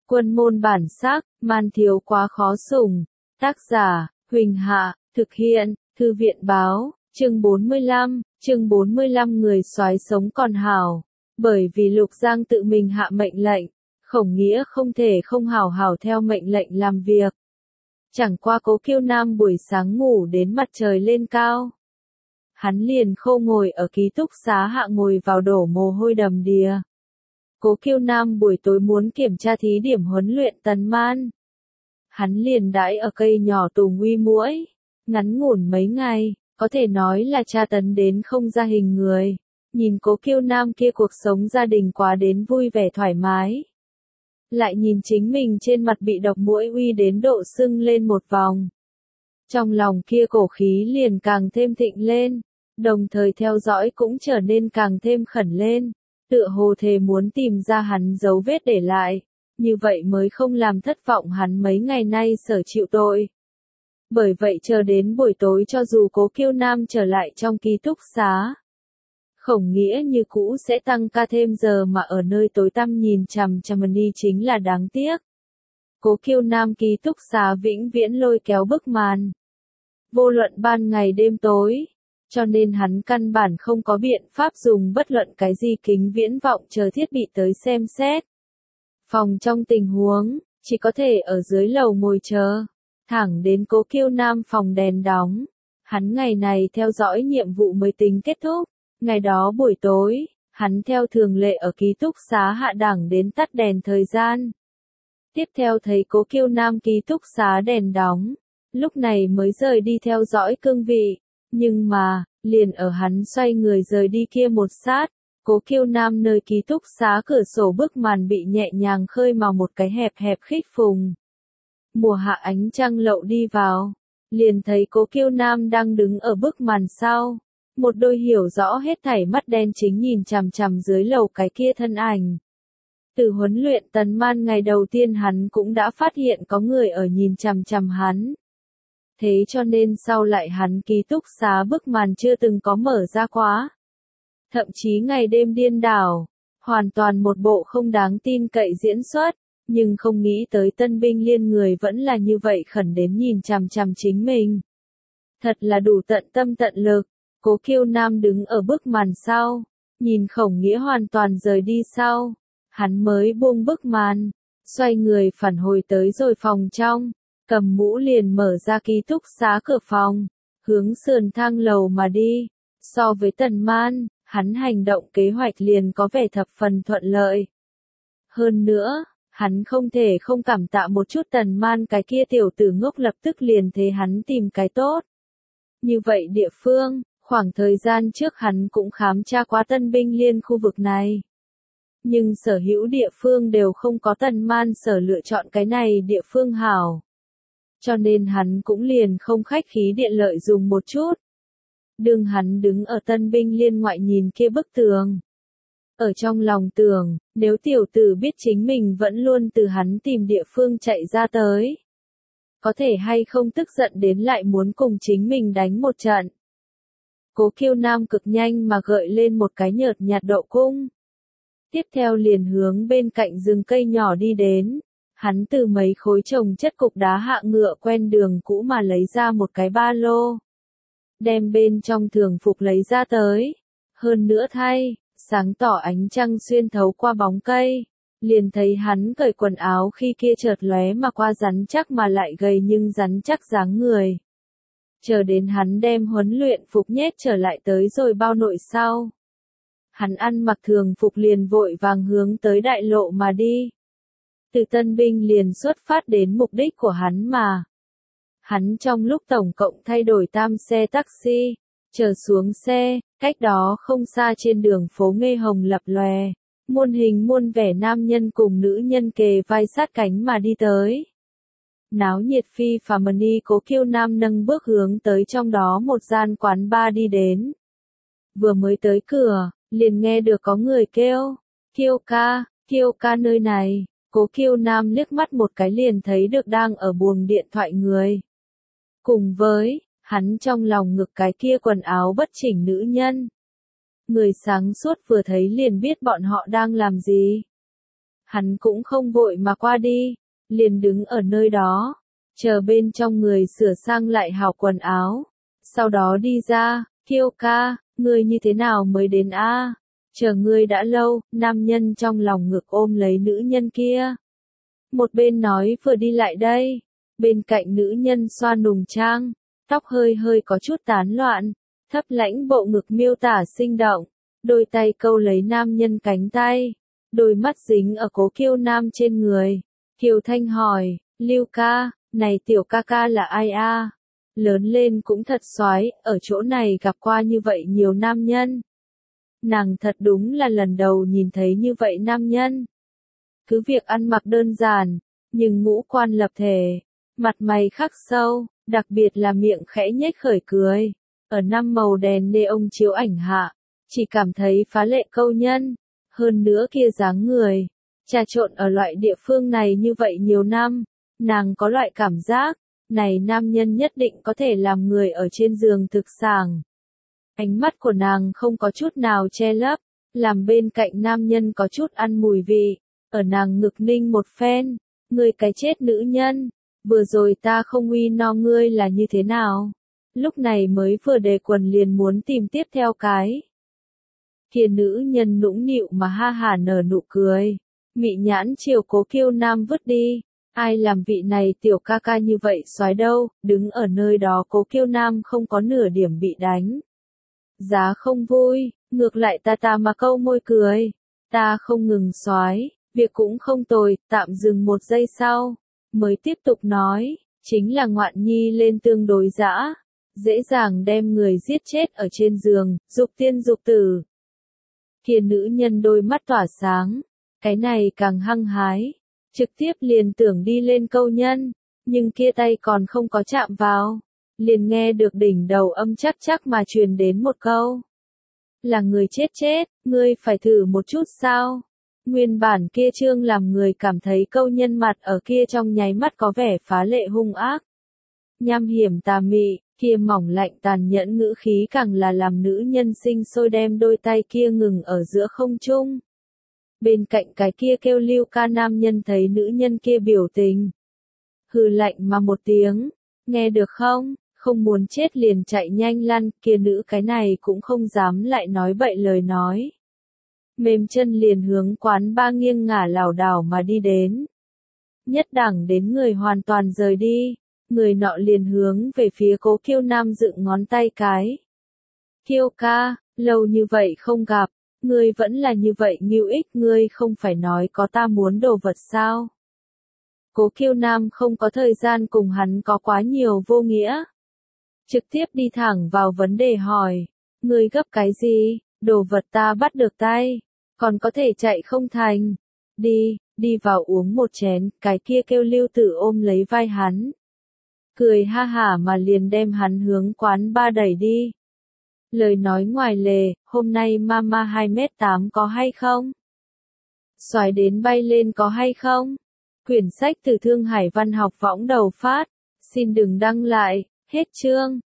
Quân môn bản sắc, man thiếu quá khó sủng. Tác giả, Huỳnh Hạ, thực hiện, Thư viện báo, chương 45 người soái sống còn hảo. Bởi vì Lục Giang tự mình hạ mệnh lệnh, Khổng Nghĩa không thể không hảo hảo theo mệnh lệnh làm việc. Chẳng qua Cố Kiêu Nam buổi sáng ngủ đến mặt trời lên cao. Hắn liền khô ngồi ở ký túc xá hạ ngồi vào đổ mồ hôi đầm đìa. Cố Kiêu Nam buổi tối muốn kiểm tra thí điểm huấn luyện Tần Man. Hắn liền đãi ở cây nhỏ tùng uy muỗi, ngắn ngủn mấy ngày, có thể nói là tra tấn đến không ra hình người. Nhìn Cố Kiêu Nam kia cuộc sống gia đình quá đến vui vẻ thoải mái. Lại nhìn chính mình trên mặt bị độc muỗi uy đến độ sưng lên một vòng. Trong lòng kia cổ khí liền càng thêm thịnh lên, đồng thời theo dõi cũng trở nên càng thêm khẩn lên, tựa hồ thề muốn tìm ra hắn dấu vết để lại, như vậy mới không làm thất vọng hắn mấy ngày nay sở chịu tội. Bởi vậy chờ đến buổi tối cho dù Cố Kiêu Nam trở lại trong ký túc xá, Khổng Nghĩa như cũ sẽ tăng ca thêm giờ mà ở nơi tối tăm nhìn chằm chằm đi chính là đáng tiếc. Cố Kiêu Nam ký túc xá vĩnh viễn lôi kéo bức màn. Vô luận ban ngày đêm tối, cho nên hắn căn bản không có biện pháp dùng bất luận cái gì kính viễn vọng chờ thiết bị tới xem xét. Phòng trong tình huống, chỉ có thể ở dưới lầu ngồi chờ, thẳng đến Cố Kiêu Nam phòng đèn đóng. Hắn ngày này theo dõi nhiệm vụ mới tính kết thúc. Ngày đó buổi tối, hắn theo thường lệ ở ký túc xá hạ đẳng đến tắt đèn thời gian. Tiếp theo thấy Cố Kiêu Nam ký túc xá đèn đóng, lúc này mới rời đi theo dõi cương vị. Nhưng mà, liền ở hắn xoay người rời đi kia một sát, Cố Kiêu Nam nơi ký túc xá cửa sổ bức màn bị nhẹ nhàng khơi màu một cái hẹp hẹp khít phùng. Mùa hạ ánh trăng lậu đi vào, liền thấy Cố Kiêu Nam đang đứng ở bức màn sau. Một đôi hiểu rõ hết thảy mắt đen chính nhìn chằm chằm dưới lầu cái kia thân ảnh. Từ huấn luyện Tần Man ngày đầu tiên hắn cũng đã phát hiện có người ở nhìn chằm chằm hắn. Thế cho nên sau lại hắn ký túc xá bức màn chưa từng có mở ra quá. Thậm chí ngày đêm điên đảo, hoàn toàn một bộ không đáng tin cậy diễn xuất, nhưng không nghĩ tới Tân binh liên người vẫn là như vậy khẩn đến nhìn chằm chằm chính mình. Thật là đủ tận tâm tận lực. Cố Kiêu Nam đứng ở bức màn sau, nhìn Khổng Nghĩa hoàn toàn rời đi sau, hắn mới buông bức màn, xoay người phản hồi tới rồi phòng trong, cầm mũ liền mở ra ký túc xá cửa phòng, hướng sườn thang lầu mà đi. So với Tần Man, hắn hành động kế hoạch liền có vẻ thập phần thuận lợi. Hơn nữa, hắn không thể không cảm tạ một chút Tần Man cái kia tiểu tử ngốc lập tức liền thế hắn tìm cái tốt. Như vậy địa phương, khoảng thời gian trước hắn cũng khám tra qua Tân binh liên khu vực này. Nhưng sở hữu địa phương đều không có Tần Man sở lựa chọn cái này địa phương hảo. Cho nên hắn cũng liền không khách khí điện lợi dùng một chút. Đương hắn đứng ở Tân binh liên ngoại nhìn kia bức tường. Ở trong lòng tưởng, nếu tiểu tử biết chính mình vẫn luôn từ hắn tìm địa phương chạy ra tới. Có thể hay không tức giận đến lại muốn cùng chính mình đánh một trận. Cố Kiêu Nam cực nhanh mà gợi lên một cái nhợt nhạt độ cung. Tiếp theo liền hướng bên cạnh rừng cây nhỏ đi đến. Hắn từ mấy khối chồng chất cục đá hạ ngựa quen đường cũ mà lấy ra một cái ba lô. Đem bên trong thường phục lấy ra tới. Hơn nữa thay, sáng tỏ ánh trăng xuyên thấu qua bóng cây. Liền thấy hắn cởi quần áo khi kia chợt lóe mà qua rắn chắc mà lại gầy nhưng rắn chắc dáng người. Chờ đến hắn đem huấn luyện phục nhét trở lại tới rồi bao nội sau. Hắn ăn mặc thường phục liền vội vàng hướng tới đại lộ mà đi. Từ Tân binh liền xuất phát đến mục đích của hắn mà. Hắn trong lúc tổng cộng thay đổi 3 xe taxi, chờ xuống xe, cách đó không xa trên đường phố Nghê Hồng lập lòe. Muôn hình muôn vẻ nam nhân cùng nữ nhân kề vai sát cánh mà đi tới. Náo nhiệt phi phàm đi. Cố Kiêu Nam nâng bước hướng tới trong đó một gian quán bar đi đến. Vừa mới tới cửa, liền nghe được có người kêu, Kiêu ca nơi này. Cố Kiêu Nam liếc mắt một cái liền thấy được đang ở buồng điện thoại người. Cùng với, hắn trong lòng ngực cái kia quần áo bất chỉnh nữ nhân. Người sáng suốt vừa thấy liền biết bọn họ đang làm gì. Hắn cũng không vội mà qua đi, liền đứng ở nơi đó, chờ bên trong người sửa sang lại hảo quần áo. Sau đó đi ra, Kiêu ca, ngươi như thế nào mới đến a? Chờ ngươi đã lâu, nam nhân trong lòng ngực ôm lấy nữ nhân kia. Một bên nói vừa đi lại đây, bên cạnh nữ nhân xoa nùng trang, tóc hơi hơi có chút tán loạn, thấp lãnh bộ ngực miêu tả sinh động, đôi tay câu lấy nam nhân cánh tay, đôi mắt dính ở Cố Kiêu Nam trên người. Kiều Thanh hỏi, Lưu ca, này tiểu ca ca là ai a? Lớn lên cũng thật soái, ở chỗ này gặp qua như vậy nhiều nam nhân. Nàng thật đúng là lần đầu nhìn thấy như vậy nam nhân. Cứ việc ăn mặc đơn giản, nhưng ngũ quan lập thể, mặt mày khắc sâu, đặc biệt là miệng khẽ nhếch khởi cười. Ở năm màu đèn neon chiếu ảnh hạ, chỉ cảm thấy phá lệ câu nhân. Hơn nữa kia dáng người, trà trộn ở loại địa phương này như vậy nhiều năm, nàng có loại cảm giác, này nam nhân nhất định có thể làm người ở trên giường thực sảng. Ánh mắt của nàng không có chút nào che lấp, làm bên cạnh nam nhân có chút ăn mùi vị, ở nàng ngực ninh một phen, ngươi cái chết nữ nhân, vừa rồi ta không uy no ngươi là như thế nào, lúc này mới vừa đề quần liền muốn tìm tiếp theo cái. Kia nữ nhân nũng nịu mà ha hả nở nụ cười, mị nhãn chiều Cố Kiêu Nam vứt đi. Ai làm vị này tiểu ca ca như vậy soái đâu, đứng ở nơi đó Cố Kiêu Nam không có nửa điểm bị đánh. Giá không vui, ngược lại ta mà câu môi cười, ta không ngừng soái, việc cũng không tồi, tạm dừng một giây sau, mới tiếp tục nói, chính là ngoạn nhi lên tương đối dã, dễ dàng đem người giết chết ở trên giường, dục tiên dục tử. Kia nữ nhân đôi mắt tỏa sáng, cái này càng hăng hái. Trực tiếp liền tưởng đi lên câu nhân, nhưng kia tay còn không có chạm vào, liền nghe được đỉnh đầu âm chắc chắc mà truyền đến một câu. Là người chết chết, ngươi phải thử một chút sao? Nguyên bản kia trương làm người cảm thấy câu nhân mặt ở kia trong nháy mắt có vẻ phá lệ hung ác. Nham hiểm tà mị, kia mỏng lạnh tàn nhẫn ngữ khí càng là làm nữ nhân sinh sôi đem đôi tay kia ngừng ở giữa không trung. Bên cạnh cái kia kêu Lưu ca nam nhân thấy nữ nhân kia biểu tình. Hừ lạnh mà một tiếng, nghe được không, không muốn chết liền chạy nhanh lăn, kia nữ cái này cũng không dám lại nói bậy lời nói. Mềm chân liền hướng quán ba nghiêng ngả lảo đảo mà đi đến. Nhất đẳng đến người hoàn toàn rời đi, người nọ liền hướng về phía Cố Kiêu Nam dựng ngón tay cái. Kiêu ca, lâu như vậy không gặp. Ngươi vẫn là như vậy Ngưu Ích, ngươi không phải nói có ta muốn đồ vật sao? Cố Kiêu Nam không có thời gian cùng hắn có quá nhiều vô nghĩa. Trực tiếp đi thẳng vào vấn đề hỏi, ngươi gấp cái gì, đồ vật ta bắt được tay, còn có thể chạy không thành. Đi vào uống một chén, cái kia kêu Lưu Tử ôm lấy vai hắn. Cười ha hả mà liền đem hắn hướng quán ba đẩy đi. Lời nói ngoài lề, hôm nay mama 2m8 có hay không? Xoái đến bay lên có hay không? Quyển sách từ Thương Hải Văn học võng đầu phát. Xin đừng đăng lại, hết chương.